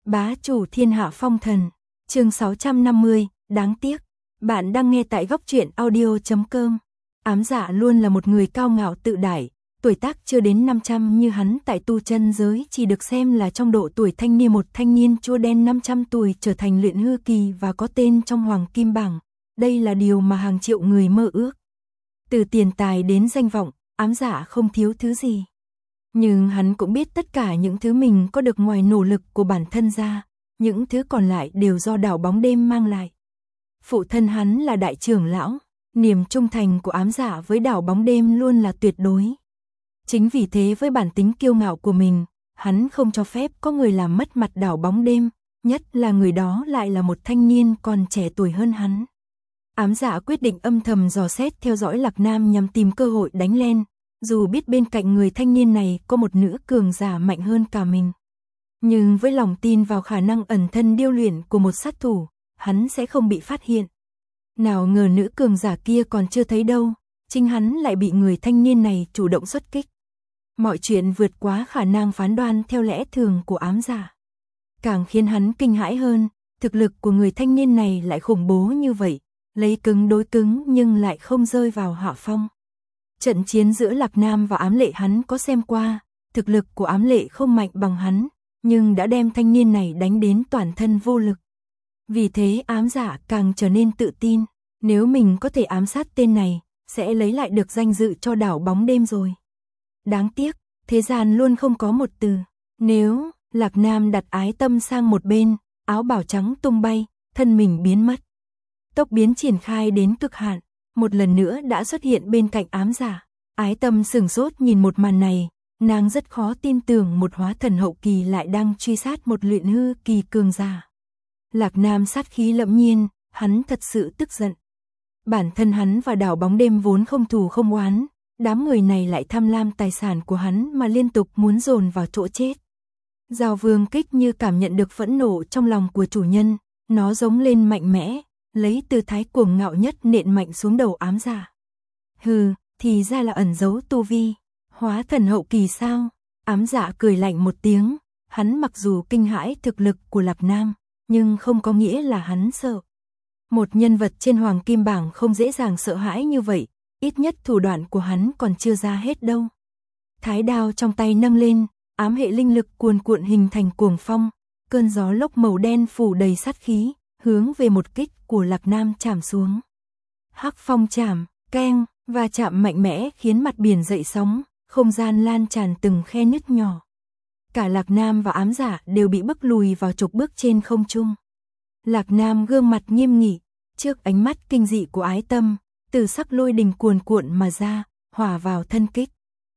Bá chủ thiên hạ phong thần, chương 650, đáng tiếc. Bạn đang nghe tại góc truyện audio.com. Ám Dạ luôn là một người cao ngạo tự đại, tuổi tác chưa đến 500 như hắn tại tu chân giới chỉ được xem là trong độ tuổi thanh niên, một thanh niên chua đen 500 tuổi trở thành luyện hư kỳ và có tên trong hoàng kim bảng. Đây là điều mà hàng triệu người mơ ước. Từ tiền tài đến danh vọng, Ám Dạ không thiếu thứ gì. Nhưng hắn cũng biết tất cả những thứ mình có được ngoài nỗ lực của bản thân ra, những thứ còn lại đều do đảo bóng đêm mang lại. Phụ thân hắn là đại trưởng lão, niềm trung thành của Ám Dạ với đảo bóng đêm luôn là tuyệt đối. Chính vì thế với bản tính kiêu ngạo của mình, hắn không cho phép có người làm mất mặt đảo bóng đêm, nhất là người đó lại là một thanh niên còn trẻ tuổi hơn hắn. Ám Dạ quyết định âm thầm dò xét theo dõi Lạc Nam nhằm tìm cơ hội đánh lên, dù biết bên cạnh người thanh niên này có một nữ cường giả mạnh hơn cả mình. Nhưng với lòng tin vào khả năng ẩn thân điêu luyện của một sát thủ, hắn sẽ không bị phát hiện. Nào ngờ nữ cường giả kia còn chưa thấy đâu, chính hắn lại bị người thanh niên này chủ động xuất kích. Mọi chuyện vượt quá khả năng phán đoán theo lẽ thường của Ám Dạ. Càng khiến hắn kinh hãi hơn, thực lực của người thanh niên này lại khủng bố như vậy, lấy cứng đối cứng nhưng lại không rơi vào hạ phong. Trận chiến giữa Lạc Nam và Ám Lệ hắn có xem qua, thực lực của Ám Lệ không mạnh bằng hắn, nhưng đã đem thanh niên này đánh đến toàn thân vô lực. Vì thế Ám Dạ càng trở nên tự tin, nếu mình có thể ám sát tên này, sẽ lấy lại được danh dự cho đảo bóng đêm rồi. Đáng tiếc, thế gian luôn không có một từ. Nếu Lạc Nam đặt ái tâm sang một bên, áo bào trắng tung bay, thân mình biến mất. Tốc biến triển khai đến cực hạn, một lần nữa đã xuất hiện bên cạnh Ám Dạ. Ái tâm sửng sốt nhìn một màn này, nàng rất khó tin tưởng một hóa thần hậu kỳ lại đang truy sát một luyện hư kỳ cường giả. Lạc Nam sát khí lẫm nhiên, hắn thật sự tức giận. Bản thân hắn và đảo bóng đêm vốn không thù không oán, đám người này lại tham lam tài sản của hắn mà liên tục muốn dồn vào chỗ chết. Giao Vương Kích như cảm nhận được phẫn nộ trong lòng của chủ nhân, nó giống lên mạnh mẽ, lấy tư thái cuồng ngạo nhất nện mạnh xuống đầu Ám Dạ. Hừ, thì ra là ẩn giấu tu vi, hóa thần hậu kỳ sao? Ám Dạ cười lạnh một tiếng, hắn mặc dù kinh hãi thực lực của Lạc Nam, nhưng không có nghĩa là hắn sợ. Một nhân vật trên hoàng kim bảng không dễ dàng sợ hãi như vậy, ít nhất thủ đoạn của hắn còn chưa ra hết đâu. Thái đao trong tay nâng lên, ám hệ linh lực cuồn cuộn hình thành cuồng phong, cơn gió lốc màu đen phủ đầy sát khí, hướng về một kích của Lạc Nam chạm xuống. Hắc phong chạm, keng, và chạm mạnh mẽ khiến mặt biển dậy sóng, không gian lan tràn từng khe nứt nhỏ. Cả Lạc Nam và Ám Dạ đều bị bức lùi vào chục bước trên không trung. Lạc Nam gương mặt nghiêm nghị, trước ánh mắt kinh dị của ái tâm, từ sắc lôi đình cuồn cuộn mà ra, hòa vào thân kích.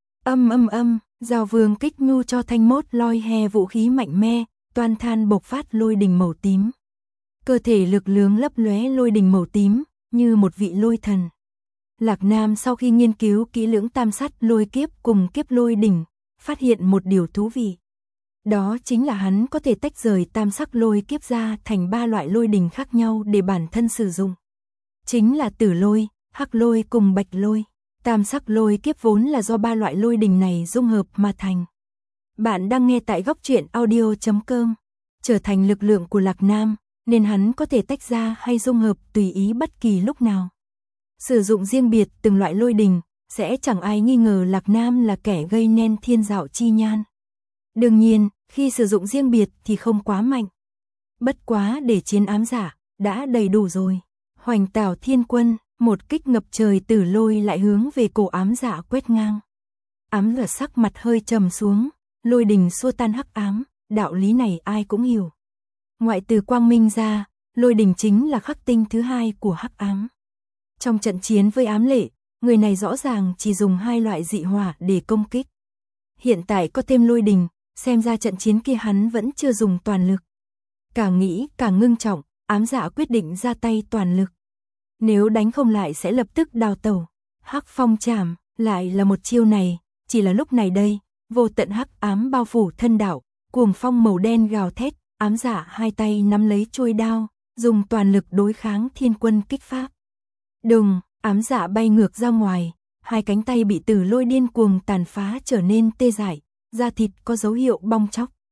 Giao Vương Kích nhu cho thanh mốt loi he vũ khí mạnh mẽ, toan than bộc phát lôi đình màu tím. Cơ thể lực lướng lấp lóe lôi đình màu tím, như một vị lôi thần. Lạc Nam sau khi nghiên cứu kỹ lưỡng tam sát lôi kiếp cùng kiếp lôi đỉnh, phát hiện một điều thú vị. Đó chính là hắn có thể tách rời tam sắc lôi kiếp ra thành 3 loại lôi đỉnh khác nhau để bản thân sử dụng. Chính là tử lôi, hắc lôi cùng bạch lôi. Tam sắc lôi kiếp vốn là do 3 loại lôi đỉnh này dung hợp mà thành. Bạn đang nghe tại góc truyện audio.com. Trở thành lực lượng của Lạc Nam, nên hắn có thể tách ra hay dung hợp tùy ý bất kỳ lúc nào. Sử dụng riêng biệt từng loại lôi đỉnh, sẽ chẳng ai nghi ngờ Lạc Nam là kẻ gây nên thiên dạo chi nhan. Đương nhiên, khi sử dụng riêng biệt thì không quá mạnh. Bất quá để chiến Ám Dạ, đã đầy đủ rồi. Hoành Tảo Thiên Quân, một kích ngập trời tử lôi lại hướng về cổ Ám Dạ quét ngang. Ám Dạ sắc mặt hơi trầm xuống, lôi đình xua tan hắc ám, đạo lý này ai cũng hiểu. Ngoại trừ quang minh ra, lôi đình chính là khắc tinh thứ hai của hắc ám. Trong trận chiến với Ám Lệ, người này rõ ràng chỉ dùng 2 loại dị hỏa để công kích. Hiện tại có thêm lôi đình, xem ra trận chiến kia hắn vẫn chưa dùng toàn lực. Càng nghĩ càng ngưng trọng, Ám Dạ quyết định ra tay toàn lực. Nếu đánh không lại sẽ lập tức đào tẩu. Hắc phong chạm, lại là một chiêu này, chỉ là lúc này đây, vô tận hắc ám bao phủ thân đảo, cuồng phong màu đen gào thét, Ám Dạ hai tay nắm lấy chuôi đao, dùng toàn lực đối kháng thiên quân kích pháp. Đùng, Ám Dạ bay ngược ra ngoài, hai cánh tay bị tử lôi điên cuồng tàn phá trở nên tê dại, da thịt có dấu hiệu bong tróc.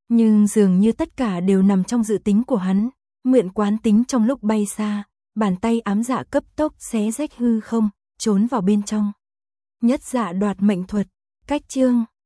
Nhưng dường như tất cả đều nằm trong dự tính của hắn, mượn quán tính trong lúc bay xa, bàn tay ám dạ cấp tốc xé rách hư không, trốn vào bên trong. Nhất dạ đoạt mệnh thuật, cách chương